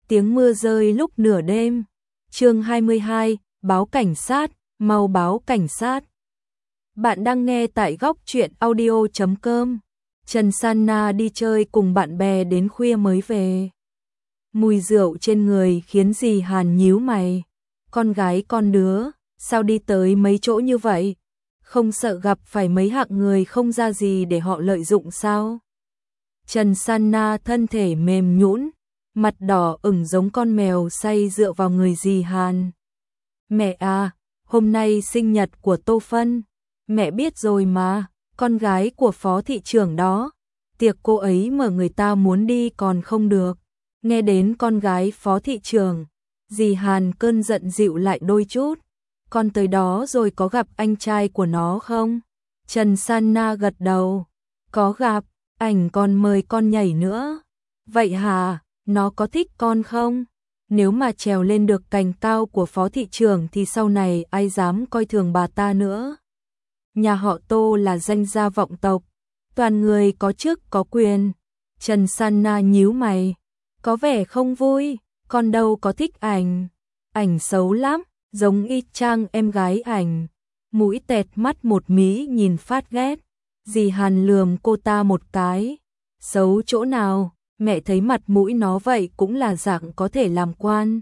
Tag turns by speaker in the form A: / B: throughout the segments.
A: tiếng mưa rơi lúc nửa đêm. Chương 22, báo cảnh sát, mau báo cảnh sát. Bạn đang nghe tại góc truyện audio.com. Trần Sanna đi chơi cùng bạn bè đến khuya mới về. Mùi rượu trên người khiến dì Hàn nhíu mày. Con gái con đứa, sao đi tới mấy chỗ như vậy? Không sợ gặp phải mấy hạng người không ra gì để họ lợi dụng sao? Trần Sanna thân thể mềm nhũn, mặt đỏ ửng giống con mèo say dựa vào người dì Hàn. Mẹ à, hôm nay sinh nhật của Tô Phân. Mẹ biết rồi mà, con gái của phó thị trưởng đó. Tiệc cô ấy mà người ta muốn đi còn không được. Nghe đến con gái phó thị trưởng, dì Hàn cơn giận dịu lại đôi chút. Con tới đó rồi có gặp anh trai của nó không? Trần Sanna gật đầu. Có gặp, ảnh còn mời con nhảy nữa. Vậy hả, nó có thích con không? Nếu mà trèo lên được cành cao của phó thị trưởng thì sau này ai dám coi thường bà ta nữa. Nhà họ Tô là danh gia vọng tộc, toàn người có chức có quyền. Trần Sanna nhíu mày, có vẻ không vui, con đâu có thích ảnh. Ảnh xấu lắm, giống y chang em gái ảnh. Mũi tẹt mắt một mí nhìn phát ghét. Dì Hàn lườm cô ta một cái. Xấu chỗ nào, mẹ thấy mặt mũi nó vậy cũng là dạng có thể làm quan.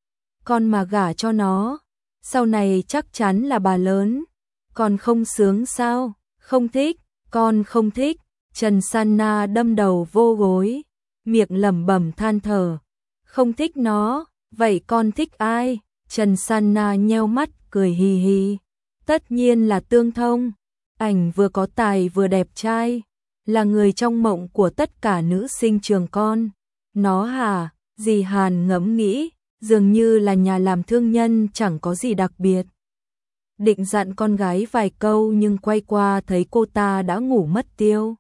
A: Con mà gả cho nó, sau này chắc chắn là bà lớn. Con không sướng sao? Không thích, con không thích. Trần Sanna đâm đầu vô gối, miệng lẩm bẩm than thở. Không thích nó, vậy con thích ai? Trần Sanna nheo mắt cười hì hì. Tất nhiên là Tương Thông. Ảnh vừa có tài vừa đẹp trai, là người trong mộng của tất cả nữ sinh trường con. Nó hả? Dì Hàn ngẫm nghĩ, dường như là nhà làm thương nhân chẳng có gì đặc biệt. Định dặn con gái vài câu nhưng quay qua thấy cô ta đã ngủ mất tiêu.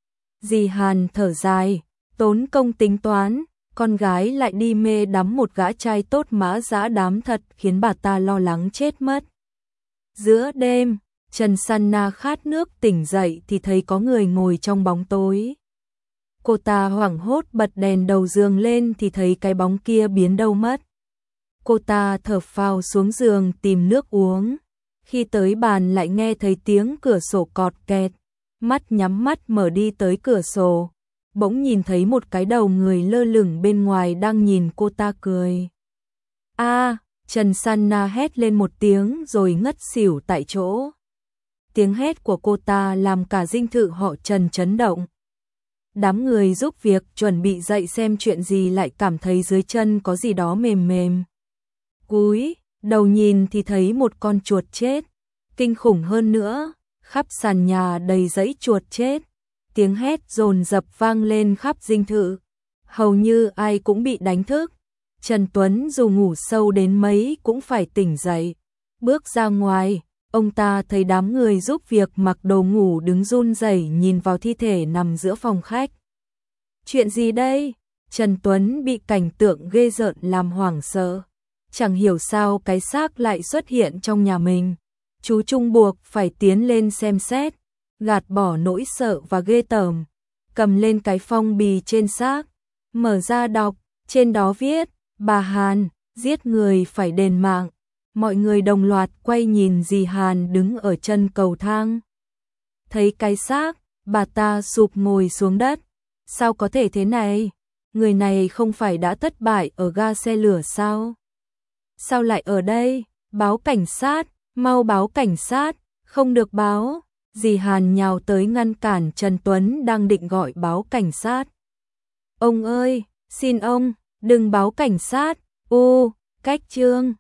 A: Dì Hàn thở dài, tốn công tính toán, con gái lại đi mê đắm một gã trai tốt mã dã đám thật khiến bà ta lo lắng chết mất. Giữa đêm, Trần Sanna khát nước tỉnh dậy thì thấy có người ngồi trong bóng tối. Cô ta hoảng hốt bật đèn đầu giường lên thì thấy cái bóng kia biến đâu mất. Cô ta thở phào xuống giường tìm nước uống. Khi tới bàn lại nghe thấy tiếng cửa sổ cọt kẹt. Mắt nhắm mắt mở đi tới cửa sổ. Bỗng nhìn thấy một cái đầu người lơ lửng bên ngoài đang nhìn cô ta cười. A! Trần Sanna hét lên một tiếng rồi ngất xỉu tại chỗ. Tiếng hét của cô ta làm cả dinh thự họ Trần chấn động. Đám người giúp việc chuẩn bị dậy xem chuyện gì lại cảm thấy dưới chân có gì đó mềm mềm. Cúi đầu nhìn thì thấy một con chuột chết. Kinh khủng hơn nữa, khắp sàn nhà đầy dãy chuột chết. Tiếng hét dồn dập vang lên khắp dinh thự. Hầu như ai cũng bị đánh thức. Trần Tuấn dù ngủ sâu đến mấy cũng phải tỉnh dậy. Bước ra ngoài, ông ta thấy đám người giúp việc mặc đồ ngủ đứng run rẩy nhìn vào thi thể nằm giữa phòng khách. Chuyện gì đây? Trần Tuấn bị cảnh tượng ghê rợn làm hoảng sợ. Chẳng hiểu sao cái xác lại xuất hiện trong nhà mình. Chú Trung buộc phải tiến lên xem xét, gạt bỏ nỗi sợ và ghê tởm. Cầm lên cái phong bì trên xác, mở ra đọc, trên đó viết, bà Hàn, giết người phải đền mạng. Mọi người đồng loạt quay nhìn dì Hàn đứng ở chân cầu thang. Thấy cái xác, bà ta sụp ngồi xuống đất. Sao có thể thế này? Người này không phải đã thất bại ở ga xe lửa sao? Sao lại ở đây? Báo cảnh sát, mau báo cảnh sát, không được báo. Dì Hàn nhào tới ngăn cản Trần Tuấn đang định gọi báo cảnh sát. Ông ơi, xin ông, đừng báo cảnh sát. Ô, cách chương.